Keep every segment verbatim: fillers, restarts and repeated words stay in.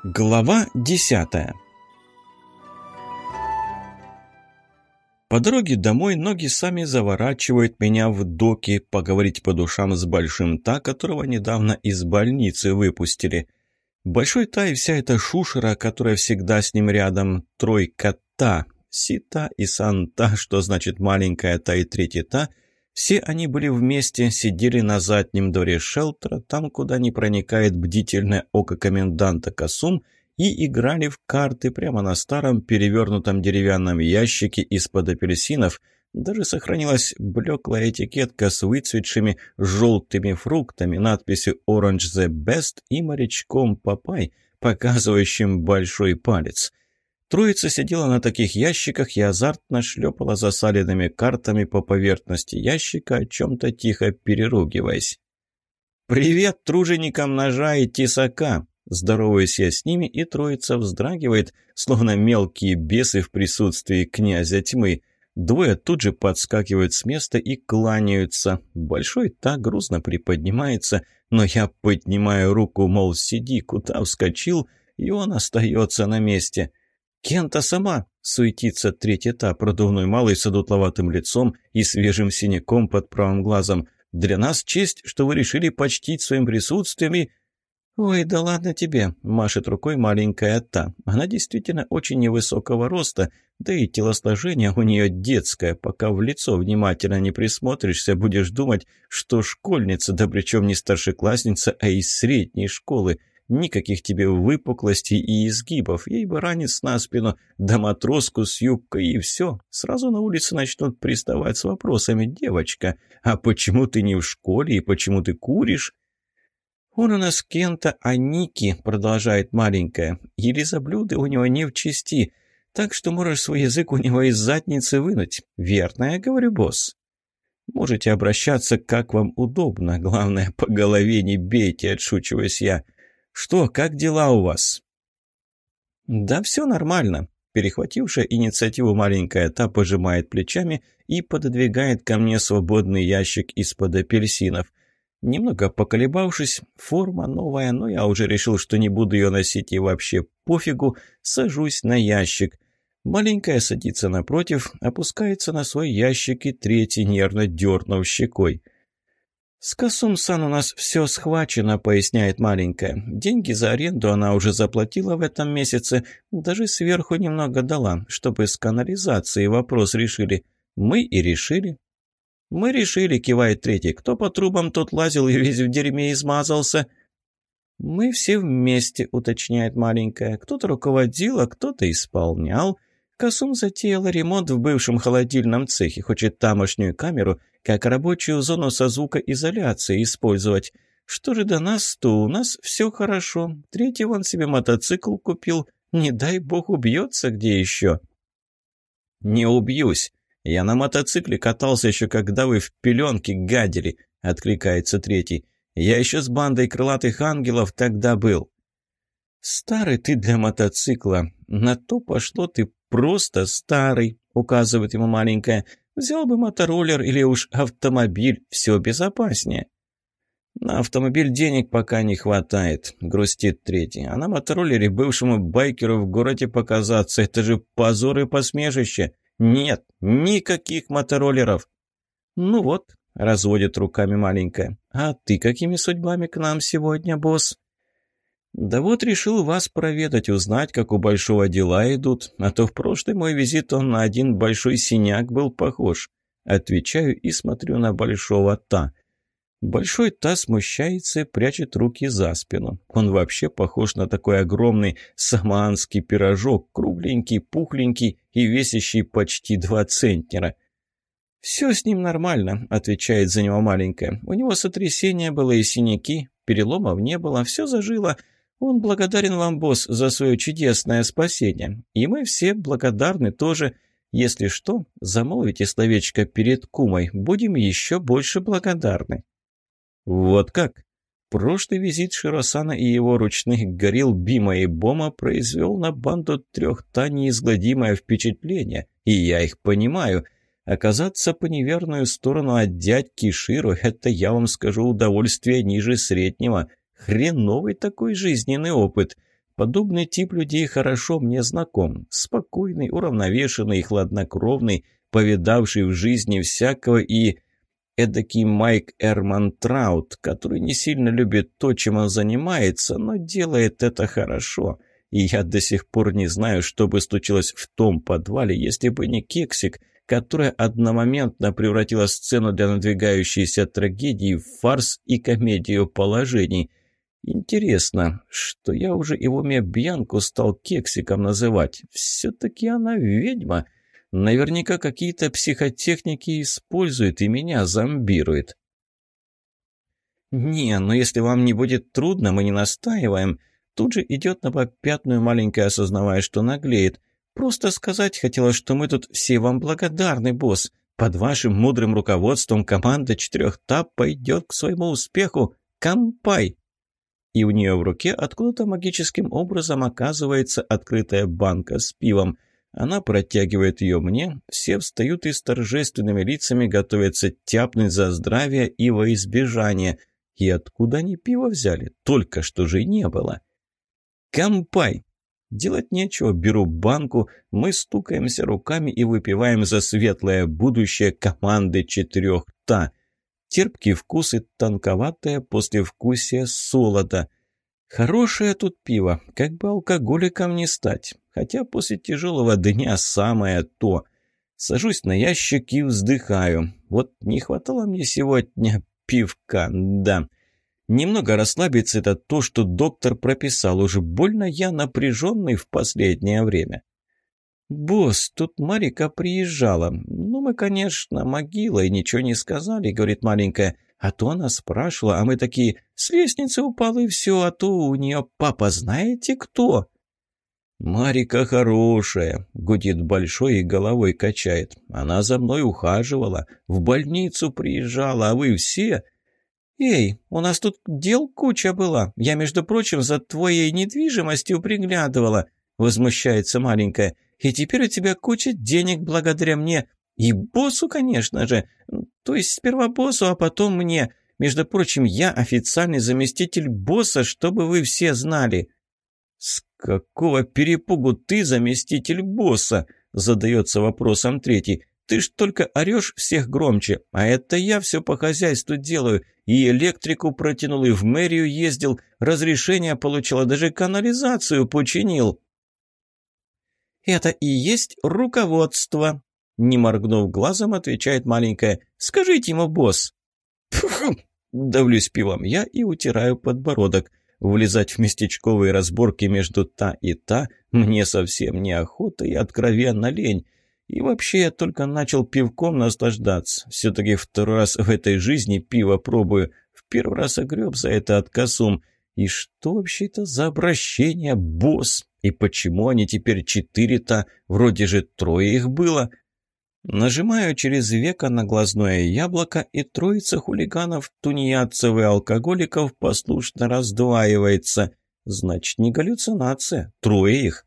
Глава десятая. По дороге домой ноги сами заворачивают меня в доки поговорить по душам с Большим Та, которого недавно из больницы выпустили. Большой Та и вся эта шушера, которая всегда с ним рядом, тройка Та, Си-Та и Сан-Та, что значит маленькая Та и третий Та, все они были вместе, сидели на заднем дворе шелтера, там, куда не проникает бдительное око коменданта Касум, и играли в карты прямо на старом перевернутом деревянном ящике из-под апельсинов. Даже сохранилась блеклая этикетка с выцветшими желтыми фруктами, надписью «Orange the Best» и морячком Папай, показывающим большой палец. Троица сидела на таких ящиках и азартно шлепала засаленными картами по поверхности ящика, о чем-то тихо переругиваясь. «Привет труженикам ножа и тесака!» Здороваюсь я с ними, и троица вздрагивает, словно мелкие бесы в присутствии князя тьмы. Двое тут же подскакивают с места и кланяются. Большой так грустно приподнимается, но я поднимаю руку, мол, сиди, куда вскочил, и он остается на месте. «Кента сама!» — суетится третий Та, продувной малый с одутловатым лицом и свежим синяком под правым глазом. «Для нас честь, что вы решили почтить своим присутствием и...» «Ой, да ладно тебе!» — машет рукой маленькая Та. Она действительно очень невысокого роста, да и телосложение у нее детское. Пока в лицо внимательно не присмотришься, будешь думать, что школьница, да причем не старшеклассница, а из средней школы. Никаких тебе выпуклостей и изгибов, ей бы ранец на спину, да матроску с юбкой, и все. Сразу на улице начнут приставать с вопросами: «Девочка, а почему ты не в школе и почему ты куришь?» «Он у нас Кента, а Ники», — продолжает маленькая, — «и лизоблюды у него не в чести, так что можешь свой язык у него из задницы вынуть. Верно я говорю, босс?» «Можете обращаться, как вам удобно, главное, по голове не бейте», — отшучиваюсь я. «Что, как дела у вас?» «Да все нормально». Перехватившая инициативу маленькая Та пожимает плечами и пододвигает ко мне свободный ящик из-под апельсинов. Немного поколебавшись, форма новая, но я уже решил, что не буду ее носить и вообще пофигу, сажусь на ящик. Маленькая садится напротив, опускается на свой ящик, и третий нервно дернув щекой. «С Касум-сан у нас все схвачено», — поясняет маленькая. «Деньги за аренду она уже заплатила в этом месяце, даже сверху немного дала, чтобы с канализацией вопрос решили. Мы и решили». «Мы решили», — кивает третий. «Кто по трубам, тот лазил и весь в дерьме измазался». «Мы все вместе», — уточняет маленькая. «Кто-то руководил, а кто-то исполнял. Касум затеяла ремонт в бывшем холодильном цехе, хочет тамошнюю камеру как рабочую зону со звукоизоляцией использовать. Что же до нас, то у нас все хорошо. Третий вон себе мотоцикл купил. Не дай бог убьется где еще». «Не убьюсь. Я на мотоцикле катался еще, когда вы в пеленке гадили», — откликается третий. «Я еще с бандой крылатых ангелов тогда был». «Старый ты для мотоцикла. На то пошло, ты просто старый», — указывает ему маленькая. «Взял бы мотороллер или уж автомобиль, все безопаснее». «На автомобиль денег пока не хватает», — грустит третий. «А на мотороллере бывшему байкеру в городе показаться — это же позор и посмешище. Нет, никаких мотороллеров». «Ну вот», — разводит руками маленькая. «А ты какими судьбами к нам сегодня, босс?» «Да вот решил вас проведать, узнать, как у Большого дела идут, а то в прошлый мой визит он на один большой синяк был похож». Отвечаю и смотрю на Большого Та. Большой Та смущается и прячет руки за спину. Он вообще похож на такой огромный самоанский пирожок, кругленький, пухленький и весящий почти два центнера. «Все с ним нормально», — отвечает за него маленькая. «У него сотрясение было и синяки, переломов не было, все зажило. Он благодарен вам, босс, за свое чудесное спасение. И мы все благодарны тоже. Если что, замолвите словечко перед кумой, будем еще больше благодарны». Вот как? Прошлый визит Широсана и его ручных горилл Бима и Бома произвел на банду трех Та неизгладимое впечатление, и я их понимаю. Оказаться по неверную сторону от дядьки Широ – это, я вам скажу, удовольствие ниже среднего. Хреновый такой жизненный опыт. Подобный тип людей хорошо мне знаком. Спокойный, уравновешенный, хладнокровный, повидавший в жизни всякого и... Эдакий Майк Эрман Траут, который не сильно любит то, чем он занимается, но делает это хорошо. И я до сих пор не знаю, что бы случилось в том подвале, если бы не Кексик, которая одномоментно превратила сцену для надвигающейся трагедии в фарс и комедию положений. Интересно, что я уже и в уме Бьянку стал Кексиком называть. Все-таки она ведьма. Наверняка какие-то психотехники используют и меня зомбируют. «Не, но если вам не будет трудно, мы не настаиваем». Тут же идет на попятную маленькая, осознавая, что наглеет. «Просто сказать хотела, что мы тут все вам благодарны, босс. Под вашим мудрым руководством команда четырех Та пойдет к своему успеху. Кампай!» И у нее в руке откуда-то магическим образом оказывается открытая банка с пивом. Она протягивает ее мне, все встают и с торжественными лицами готовятся тяпнуть за здравие и во избежание. И откуда они пиво взяли? Только что же не было. Кампай! Делать нечего, беру банку, мы стукаемся руками и выпиваем за светлое будущее команды четырех Та. Терпкий вкус и тонковатое послевкусие солода. Хорошее тут пиво, как бы алкоголиком не стать. Хотя после тяжелого дня самое то. Сажусь на ящик и вздыхаю. Вот не хватало мне сегодня пивка, да. Немного расслабиться — это то, что доктор прописал. Уже больно я напряженный в последнее время. «Босс, тут Марика приезжала. Ну, мы, конечно, могила и ничего не сказали», — говорит маленькая. «А то она спрашивала, а мы такие, с лестницы упала и все, а то у нее папа знаете кто?» «Марика хорошая», — гудит большой и головой качает. «Она за мной ухаживала, в больницу приезжала, а вы все...» «Эй, у нас тут дел куча была. Я, между прочим, за твоей недвижимостью приглядывала», — возмущается маленькая. «И теперь у тебя куча денег благодаря мне. И боссу, конечно же. То есть сперва боссу, а потом мне. Между прочим, я официальный заместитель босса, чтобы вы все знали». «С какого перепугу ты заместитель босса?» — задается вопросом третий. «Ты ж только орешь всех громче, а это я все по хозяйству делаю. И электрику протянул, и в мэрию ездил, разрешение получил, а даже канализацию починил». «Это и есть руководство», — не моргнув глазом, отвечает маленькая. «Скажите ему, босс». Давлюсь пивом я и утираю подбородок. Влезать в местечковые разборки между Та и Та мне совсем неохота и откровенно лень. И вообще я только начал пивком наслаждаться. Все-таки второй раз в этой жизни пиво пробую. В первый раз огреб за это от косум. И что вообще это за обращение, босс? И почему они теперь четыре-то? Вроде же трое их было. Нажимаю через веко на глазное яблоко, и троица хулиганов, тунеядцев и алкоголиков послушно раздваивается. Значит, не галлюцинация. Трое их.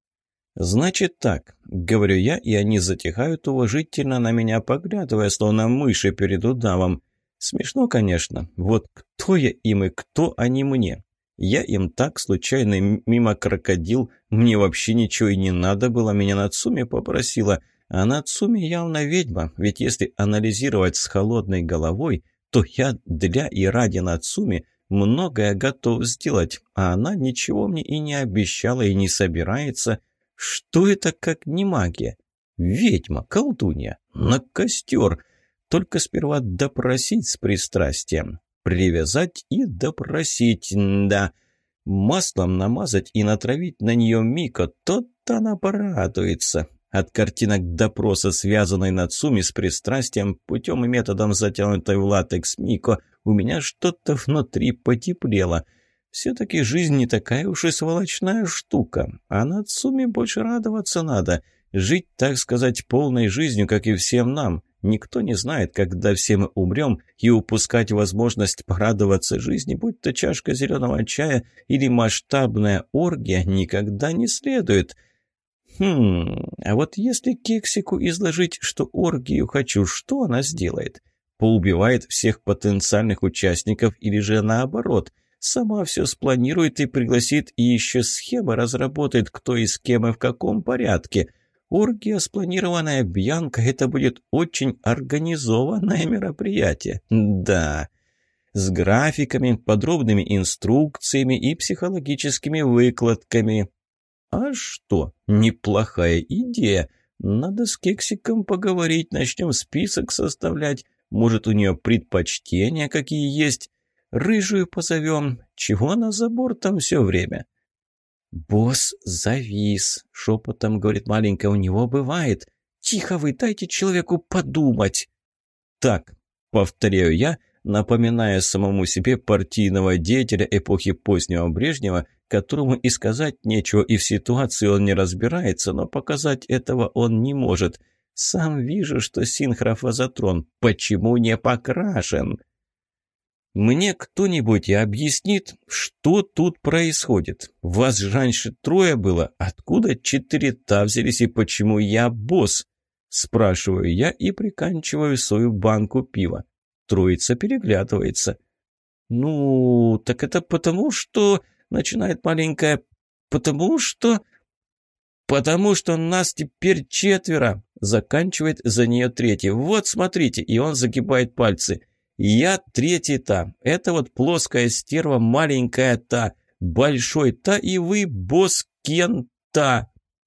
«Значит так», — говорю я, и они затихают, уважительно на меня поглядывая, словно мыши перед удавом. Смешно, конечно. Вот кто я им и кто они мне? Я им так случайно мимо крокодил, мне вообще ничего и не надо было, меня Нацуми попросила. А Нацуми явно ведьма, ведь если анализировать с холодной головой, то я для и ради Нацуми многое готов сделать, а она ничего мне и не обещала, и не собирается. Что это как не магия? Ведьма, колдунья, на костер. Только сперва допросить с пристрастием. Привязать и допросить, да. Маслом намазать и натравить на нее Мико, тот-то она порадуется. От картинок допроса, связанной Нацуми с пристрастием, путем и методом затянутой в латекс Мико, у меня что-то внутри потеплело. Все-таки жизнь не такая уж и сволочная штука, а Нацуми больше радоваться надо. Жить, так сказать, полной жизнью, как и всем нам. Никто не знает, когда все мы умрем, и упускать возможность порадоваться жизни, будь то чашка зеленого чая или масштабная оргия, никогда не следует. Хм, а вот если Кексику изложить, что оргию хочу, что она сделает? Поубивает всех потенциальных участников или же наоборот? Сама все спланирует и пригласит, и еще схемы разработает, кто и с кем и в каком порядке. Оргия, спланированная Бьянка, это будет очень организованное мероприятие. Да, с графиками, подробными инструкциями и психологическими выкладками. А что, неплохая идея. Надо с Кексиком поговорить, начнем список составлять. Может, у нее предпочтения какие есть. Рыжую позовем. Чего она за бортом все время? «Босс завис», — шепотом говорит маленькая, — «у него бывает. Тихо вы, дайте человеку подумать». «Так», — повторяю я, напоминая самому себе партийного деятеля эпохи позднего Брежнева, которому и сказать нечего, и в ситуации он не разбирается, но показать этого он не может. Сам вижу, что синхрофазотрон. Почему не покрашен? Мне кто-нибудь и объяснит, что тут происходит? Вас же раньше трое было. Откуда четыре-та взялись и почему я босс? Спрашиваю я и приканчиваю свою банку пива. Троица переглядывается. «Ну, так это потому, что...» — начинает маленькая. «Потому что...» «Потому что нас теперь четверо!» — заканчивает за нее третий. «Вот, смотрите!» — и он загибает пальцы. «Я третий та. Это вот плоская стерва, маленькая та, большой та, и вы босс Кен та».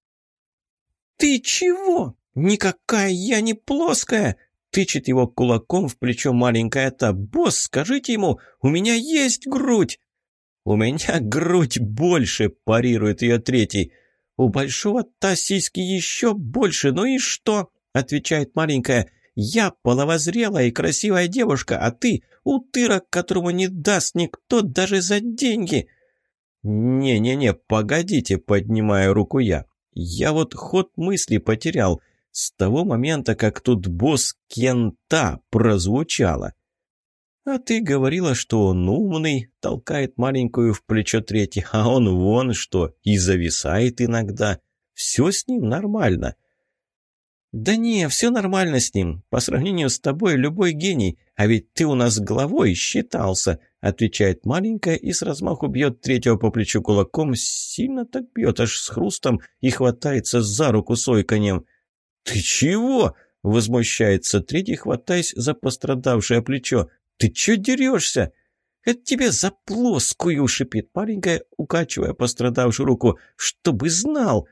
«Ты чего? Никакая я не плоская!» Тычет его кулаком в плечо маленькая та. «Босс, скажите ему, у меня есть грудь!» «У меня грудь больше!» – парирует ее третий. «У большого та сиськи еще больше, ну и что?» – отвечает маленькая. «Я половозрелая и красивая девушка, а ты – утырок, которому не даст никто даже за деньги!» «Не-не-не, погодите!» – поднимаю руку я. «Я вот ход мысли потерял. С того момента, как тут босс Кента прозвучало». «А ты говорила, что он умный», — толкает маленькую в плечо третий, «а он вон что, и зависает иногда. Все с ним нормально». «Да не, все нормально с ним. По сравнению с тобой любой гений, а ведь ты у нас главой считался», — отвечает маленькая и с размаху бьет третьего по плечу кулаком, сильно так бьет, аж с хрустом, и хватается за руку сойканьем. «Ты чего?» — возмущается третий, хватаясь за пострадавшее плечо. «Ты чё дерешься?» «Это тебе за плоскую!» — шипит маленькая, укачивая пострадавшую руку. «Чтобы знал!»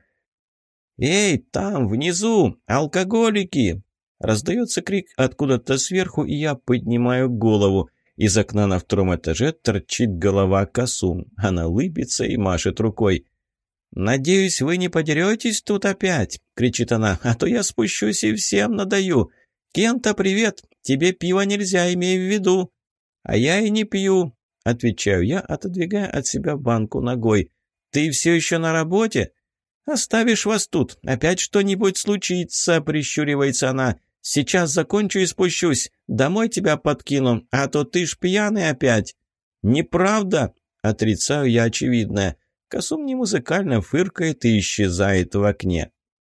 «Эй, там, внизу! Алкоголики!» Раздается крик откуда-то сверху, и я поднимаю голову. Из окна на втором этаже торчит голова Касум. Она лыбится и машет рукой. «Надеюсь, вы не подеретесь тут опять?» — кричит она. «А то я спущусь и всем надаю. Кента, привет! Тебе пива нельзя, имей в виду». «А я и не пью», — отвечаю я, отодвигая от себя банку ногой. «Ты все еще на работе?» «Оставишь вас тут. Опять что-нибудь случится», — прищуривается она. «Сейчас закончу и спущусь. Домой тебя подкину, а то ты ж пьяный опять». «Неправда», — отрицаю я очевидное. Касум не музыкально фыркает и исчезает в окне.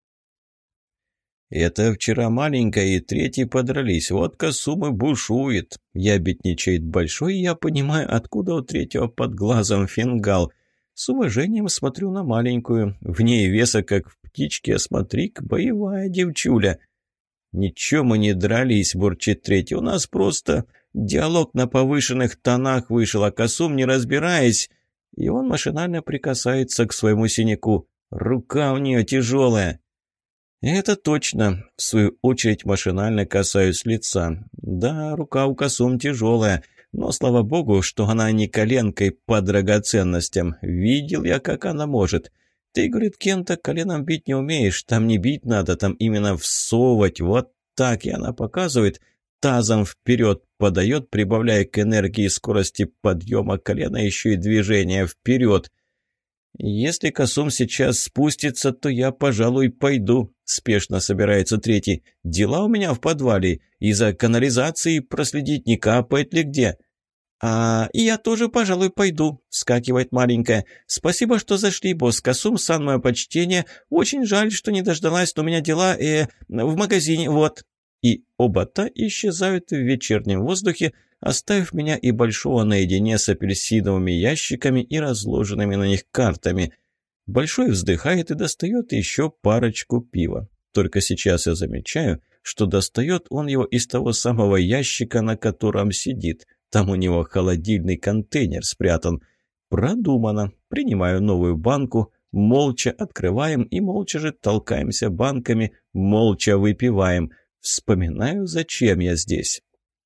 «Это вчера маленькая и третий подрались. Вот Касум и бушует. Ябедничает большой, и я понимаю, откуда у третьего под глазом фингал. С уважением смотрю на маленькую. В ней веса, как в птичке, а смотри-ка, боевая девчуля». «Ничего мы не дрались», — бурчит третий. «У нас просто диалог на повышенных тонах вышел, а Касум, не разбираясь...» И он машинально прикасается к своему синяку. Рука у нее тяжелая. Это точно. В свою очередь машинально касаюсь лица. Да, рука у Касум тяжелая. Но, слава богу, что она не коленкой по драгоценностям. Видел я, как она может. Ты, говорит, Кента, коленом бить не умеешь. Там не бить надо, там именно всовывать. Вот так. И она показывает. Тазом вперед подает, прибавляя к энергии и скорости подъема колена еще и движение вперед. «Если Касум сейчас спустится, то я, пожалуй, пойду», — спешно собирается третий. «Дела у меня в подвале. Из-за канализации проследить, не капает ли где». «А и я тоже, пожалуй, пойду», — вскакивает маленькая. «Спасибо, что зашли, босс. Касум, сан, мое почтение. Очень жаль, что не дождалась, но у меня дела э, в магазине, вот». и оба та исчезают в вечернем воздухе, оставив меня и Большого наедине с апельсиновыми ящиками и разложенными на них картами. Большой вздыхает и достает еще парочку пива. Только сейчас я замечаю, что достает он его из того самого ящика, на котором сидит. Там у него холодильный контейнер спрятан. Продумано. Принимаю новую банку, молча открываем и молча же толкаемся банками, молча выпиваем. Вспоминаю, зачем я здесь.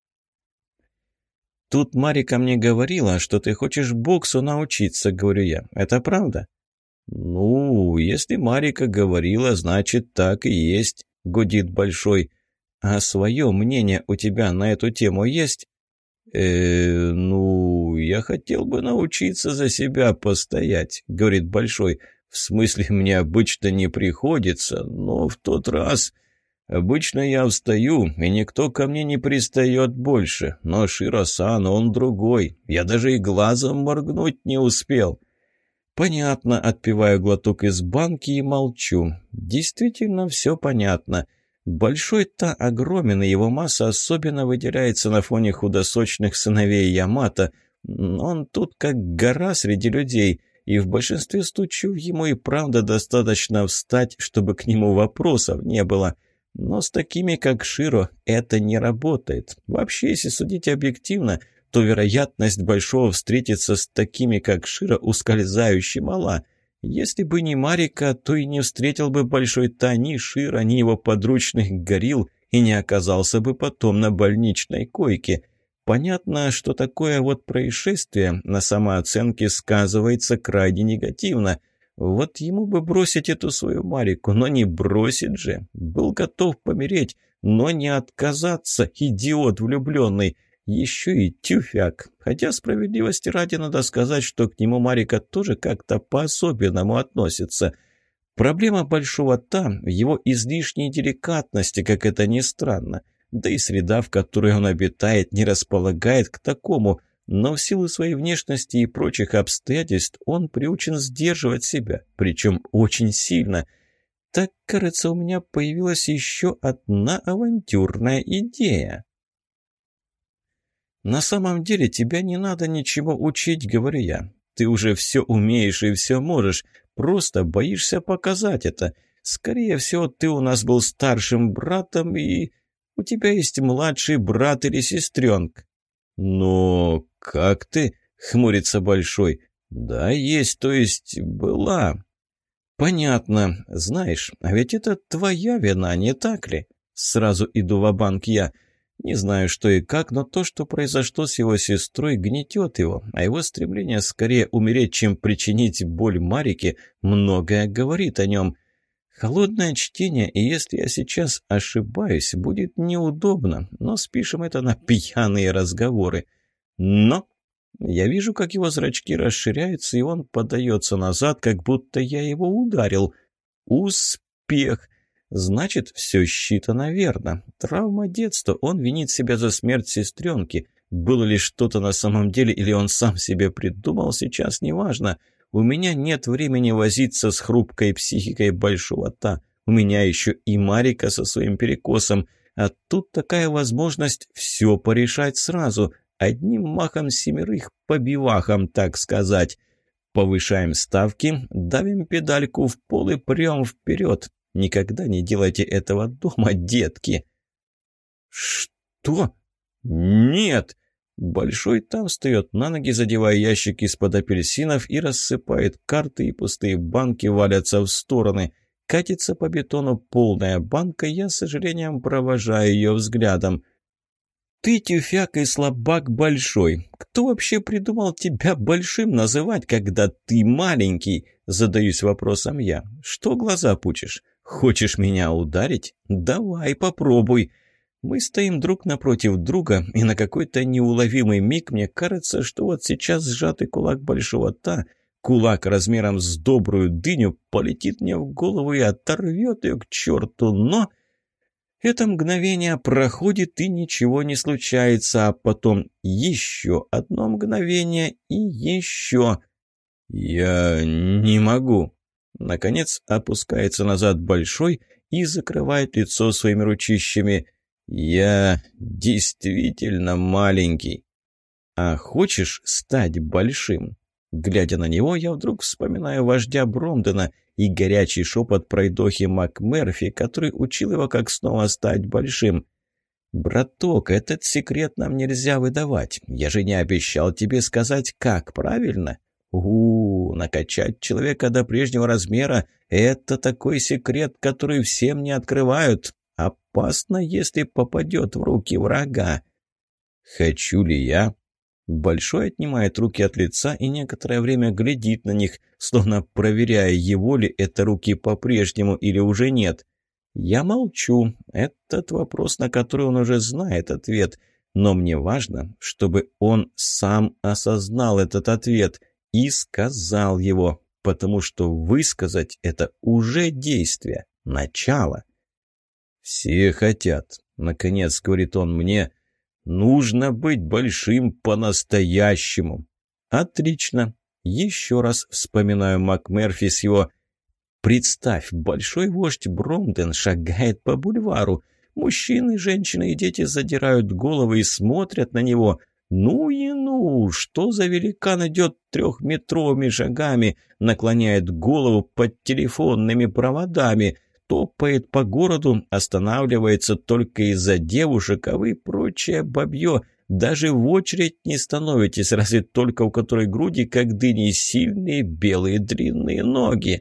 «Тут Марика мне говорила, что ты хочешь боксу научиться», — говорю я. «Это правда?» «Ну, если Марика говорила, значит, так и есть», — гудит Большой. «А свое мнение у тебя на эту тему есть?» «Э, ну, я хотел бы научиться за себя постоять», — говорит Большой. «В смысле, мне обычно не приходится, но в тот раз... Обычно я встаю, и никто ко мне не пристает больше, но Широ-сан, он другой, я даже и глазом моргнуть не успел». «Понятно», — отпиваю глоток из банки и молчу. «Действительно все понятно. Большой-то огромен, и его масса особенно выделяется на фоне худосочных сыновей Ямато. Он тут как гора среди людей, и в большинстве случаев ему и правда достаточно встать, чтобы к нему вопросов не было. Но с такими, как Широ, это не работает. Вообще, если судить объективно, то вероятность Большого встретиться с такими, как Широ, ускользающе мала. Если бы не Марика, то и не встретил бы Большой-то ни Широ, ни его подручных горилл и не оказался бы потом на больничной койке. Понятно, что такое вот происшествие на самооценке сказывается крайне негативно. Вот ему бы бросить эту свою Марику, но не бросит же. Был готов помереть, но не отказаться, идиот влюбленный. Еще и тюфяк. Хотя справедливости ради надо сказать, что к нему Марика тоже как-то по-особенному относится. Проблема Большого та в его излишней деликатности, как это ни странно. Да и среда, в которой он обитает, не располагает к такому. Но в силу своей внешности и прочих обстоятельств он приучен сдерживать себя, причем очень сильно. Так, кажется, у меня появилась еще одна авантюрная идея. «На самом деле тебя не надо ничего учить», — говорю я. «Ты уже все умеешь и все можешь, просто боишься показать это. Скорее всего, ты у нас был старшим братом, и у тебя есть младший брат или сестренка». «Но как ты?» — хмурится Большой. «Да, есть, то есть была». «Понятно. Знаешь, а ведь это твоя вина, не так ли?» Сразу иду ва-банк я. Не знаю, что и как, но то, что произошло с его сестрой, гнетет его, а его стремление скорее умереть, чем причинить боль Марике, многое говорит о нем. Холодное чтение, и если я сейчас ошибаюсь, будет неудобно, но спишем это на пьяные разговоры. Но я вижу, как его зрачки расширяются, и он подается назад, как будто я его ударил. Успех! Значит, все считано верно. Травма детства, он винит себя за смерть сестренки. Было ли что-то на самом деле, или он сам себе придумал, сейчас неважно. У меня нет времени возиться с хрупкой психикой Большого та. У меня еще и Марика со своим перекосом. А тут такая возможность все порешать сразу. Одним махом семерых по бивахам, так сказать. Повышаем ставки, давим педальку в пол и прем вперед. Никогда не делайте этого дома, детки. Что? Нет! Большой там встает на ноги, задевая ящик из-под апельсинов и рассыпает карты, и пустые банки валятся в стороны. Катится по бетону полная банка, я с сожалением провожаю ее взглядом. «Ты тюфяк и слабак Большой. Кто вообще придумал тебя Большим называть, когда ты маленький?» Задаюсь вопросом я. «Что глаза пучишь? Хочешь меня ударить? Давай, попробуй». Мы стоим друг напротив друга, и на какой-то неуловимый миг мне кажется, что вот сейчас сжатый кулак Большого та, кулак размером с добрую дыню, полетит мне в голову и оторвет ее к черту, но... Это мгновение проходит, и ничего не случается, а потом еще одно мгновение и еще. «Я не могу». Наконец опускается назад Большой и закрывает лицо своими ручищами. Я действительно маленький. А хочешь стать большим? Глядя на него, я вдруг вспоминаю вождя Бромдена и горячий шепот пройдохи МакМерфи, который учил его, как снова стать большим. «Браток, этот секрет нам нельзя выдавать. Я же не обещал тебе сказать, как правильно. У, -у, накачать человека до прежнего размера — это такой секрет, который всем не открывают. Опасно, если попадет в руки врага». «Хочу ли я?» Большой отнимает руки от лица и некоторое время глядит на них, словно проверяя, его ли это руки по-прежнему или уже нет. Я молчу. Этот вопрос, на который он уже знает ответ. Но мне важно, чтобы он сам осознал этот ответ и сказал его, потому что высказать это уже действие, начало. «Все хотят», — наконец говорит он мне, — «нужно быть большим по-настоящему». Отлично. Еще раз вспоминаю МакМерфи с его... Представь, большой вождь Бромден шагает по бульвару. Мужчины, женщины и дети задирают головы и смотрят на него. Ну и ну, что за великан идет трехметровыми шагами, наклоняет голову под телефонными проводами, топает по городу, останавливается только из-за девушек, а вы прочее бабье даже в очередь не становитесь, разве только у которой груди, как дыни, сильные белые длинные ноги.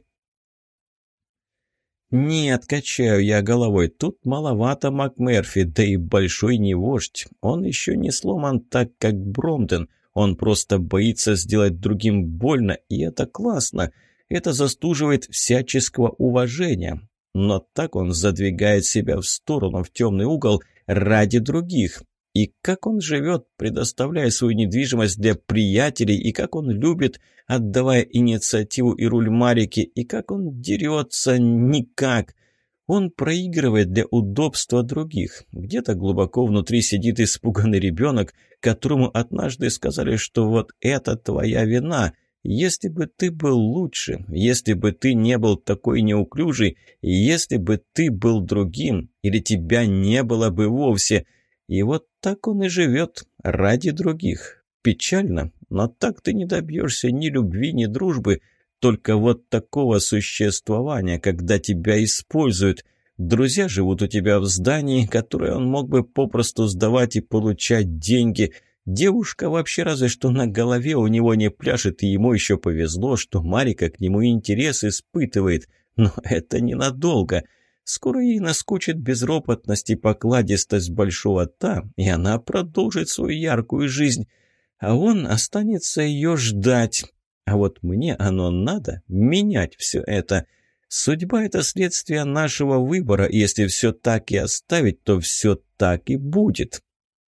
«Нет, качаю я головой, тут маловато МакМерфи, да и большой не вождь. Он еще не сломан так, как Бромден, он просто боится сделать другим больно, и это классно, это застуживает всяческого уважения. Но так он задвигает себя в сторону, в темный угол, ради других. И как он живет, предоставляя свою недвижимость для приятелей, и как он любит, отдавая инициативу и руль Марике, и как он дерется никак. Он проигрывает для удобства других. Где-то глубоко внутри сидит испуганный ребенок, которому однажды сказали, что вот это твоя вина. Если бы ты был лучше, если бы ты не был такой неуклюжий, если бы ты был другим, или тебя не было бы вовсе. И вот так он и живет ради других. Печально, но так ты не добьешься ни любви, ни дружбы, только вот такого существования, когда тебя используют. Друзья живут у тебя в здании, которое он мог бы попросту сдавать и получать деньги. Девушка вообще разве что на голове у него не пляшет, и ему еще повезло, что Марика к нему интерес испытывает. Но это ненадолго. Скоро ей наскучит безропотность и покладистость большого та, и она продолжит свою яркую жизнь, а он останется ее ждать. А вот мне оно надо менять все это. Судьба — это следствие нашего выбора, и если все так и оставить, то все так и будет.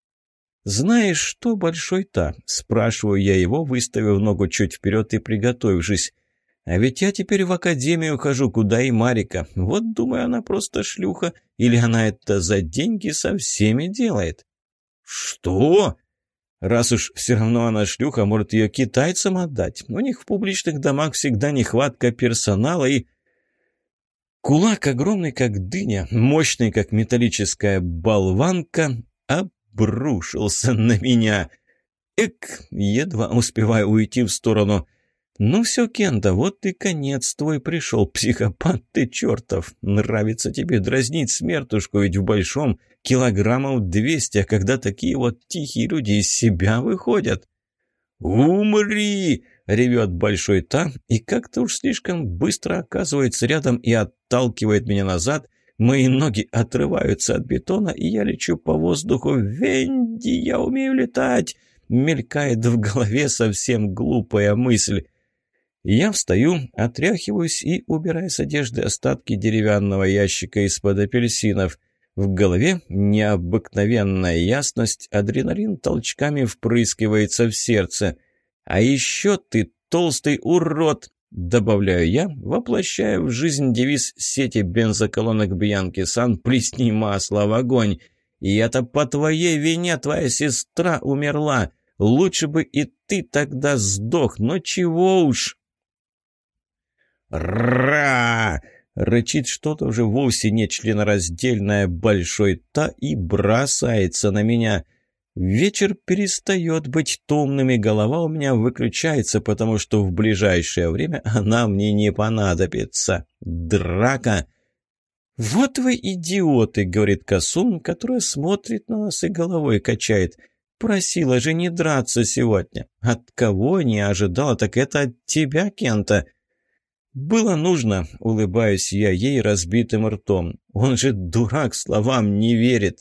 «Знаешь что, большой та?» — спрашиваю я его, выставив ногу чуть вперед и приготовившись. «А ведь я теперь в академию хожу, куда и Марика. Вот, думаю, она просто шлюха, или она это за деньги со всеми делает». «Что?» «Раз уж все равно она шлюха, может ее китайцам отдать? У них в публичных домах всегда нехватка персонала и...» Кулак огромный, как дыня, мощный, как металлическая болванка, обрушился на меня. Эк, едва успеваю уйти в сторону. «Ну все, Кента, вот и конец твой пришел, психопат ты чертов. Нравится тебе дразнить смертушку, ведь в большом килограммов двести, а когда такие вот тихие люди из себя выходят». «Умри!» — ревет большой та, и как-то уж слишком быстро оказывается рядом и отталкивает меня назад. Мои ноги отрываются от бетона, и я лечу по воздуху. «Венди, я умею летать!» — мелькает в голове совсем глупая мысль. Я встаю, отряхиваюсь и убираю с одежды остатки деревянного ящика из-под апельсинов. В голове необыкновенная ясность, адреналин толчками впрыскивается в сердце. «А еще ты толстый урод!» — добавляю я, воплощая в жизнь девиз сети бензоколонок Бьянки-Сан «Плесни масло в огонь». «И это по твоей вине твоя сестра умерла. Лучше бы и ты тогда сдох, но чего уж!» «Ра!» рычит что-то уже вовсе не членораздельное большой та и бросается на меня. Вечер перестает быть томным, и голова у меня выключается, потому что в ближайшее время она мне не понадобится. Драка! «Вот вы идиоты!» — говорит Касум, которая смотрит на нас и головой качает. «Просила же не драться сегодня. От кого не ожидала, так это от тебя, Кента». «Было нужно», — улыбаюсь я ей разбитым ртом. «Он же дурак, словам не верит».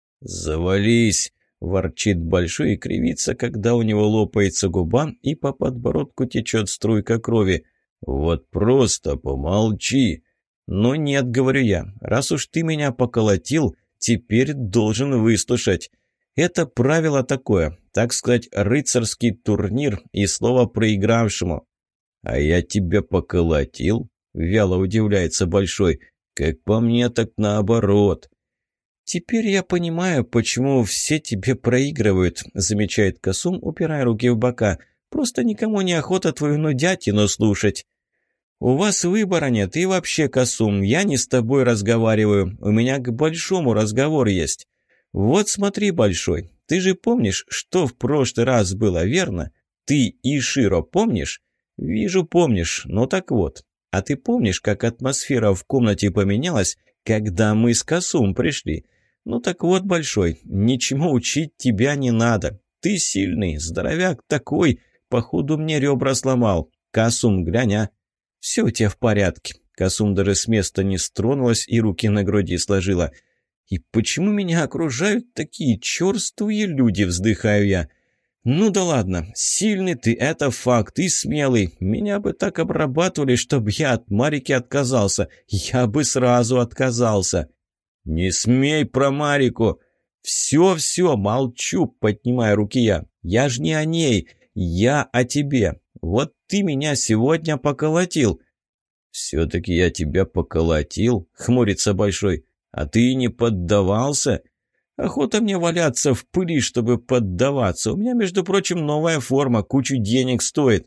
«Завались!» — ворчит Большой и кривится, когда у него лопается губа и по подбородку течет струйка крови. «Вот просто помолчи!» «Ну нет», — говорю я, — «раз уж ты меня поколотил, теперь должен выслушать. Это правило такое, так сказать, рыцарский турнир и слово проигравшему». «А я тебя поколотил?» — вяло удивляется Большой. «Как по мне, так наоборот». «Теперь я понимаю, почему все тебе проигрывают», — замечает Касум, упирая руки в бока. «Просто никому не охота твою нудятину слушать». «У вас выбора нет, и вообще, Касум, я не с тобой разговариваю, у меня к Большому разговор есть. Вот смотри, Большой, ты же помнишь, что в прошлый раз было, верно? Ты и Широ помнишь?» «Вижу, помнишь, ну так вот. А ты помнишь, как атмосфера в комнате поменялась, когда мы с Касум пришли? Ну так вот, Большой, ничему учить тебя не надо. Ты сильный, здоровяк такой, походу мне ребра сломал. Касум, глянь, а». «Все у тебя в порядке». Касум даже с места не стронулась и руки на груди сложила. «И почему меня окружают такие черствые люди?» — вздыхаю я. «Ну да ладно, сильный ты, это факт, и смелый. Меня бы так обрабатывали, чтобы я от Марики отказался. Я бы сразу отказался». «Не смей про Марику!» «Все-все, молчу», — поднимая руки я. «Я ж не о ней, я о тебе. Вот ты меня сегодня поколотил». «Все-таки я тебя поколотил?» — хмурится Большой. «А ты не поддавался?» «Охота мне валяться в пыли, чтобы поддаваться. У меня, между прочим, новая форма, кучу денег стоит».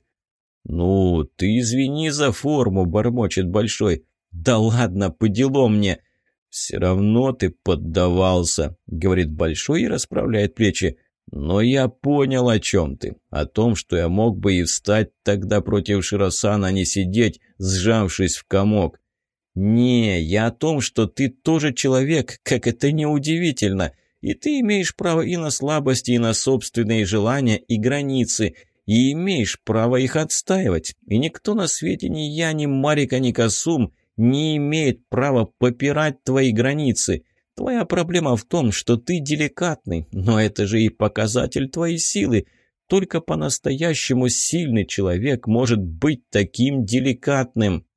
«Ну, ты извини за форму», — бормочет Большой. «Да ладно, по делам мне». «Все равно ты поддавался», — говорит Большой и расправляет плечи. «Но я понял, о чем ты. О том, что я мог бы и встать тогда против Широсана, а не сидеть, сжавшись в комок». «Не, я о том, что ты тоже человек, как это неудивительно, и ты имеешь право и на слабости, и на собственные желания, и границы, и имеешь право их отстаивать, и никто на свете, ни я, ни Марика, ни Касум, не имеет права попирать твои границы. Твоя проблема в том, что ты деликатный, но это же и показатель твоей силы. Только по-настоящему сильный человек может быть таким деликатным».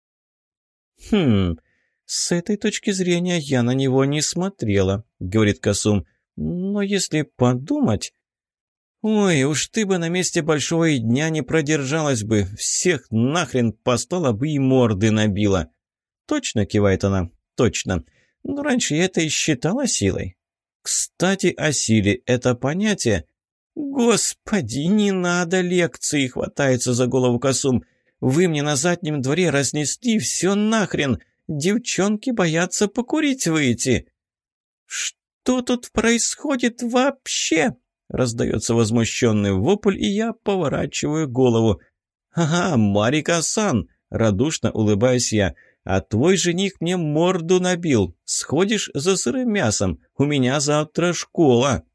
«Хм, с этой точки зрения я на него не смотрела», — говорит Касум. «Но если подумать...» «Ой, уж ты бы на месте Большого и дня не продержалась бы, всех нахрен послала бы и морды набила». «Точно», — кивает она, — «точно. Но раньше я это и считала силой». «Кстати, о силе, это понятие...» «Господи, не надо лекции!» — хватается за голову Касум. «Вы мне на заднем дворе разнесли все нахрен! Девчонки боятся покурить выйти!» «Что тут происходит вообще?» — раздается возмущенный вопль, и я поворачиваю голову. «Ага, Марика-сан!» — радушно улыбаюсь я. «А твой жених мне морду набил. Сходишь за сырым мясом? У меня завтра школа!»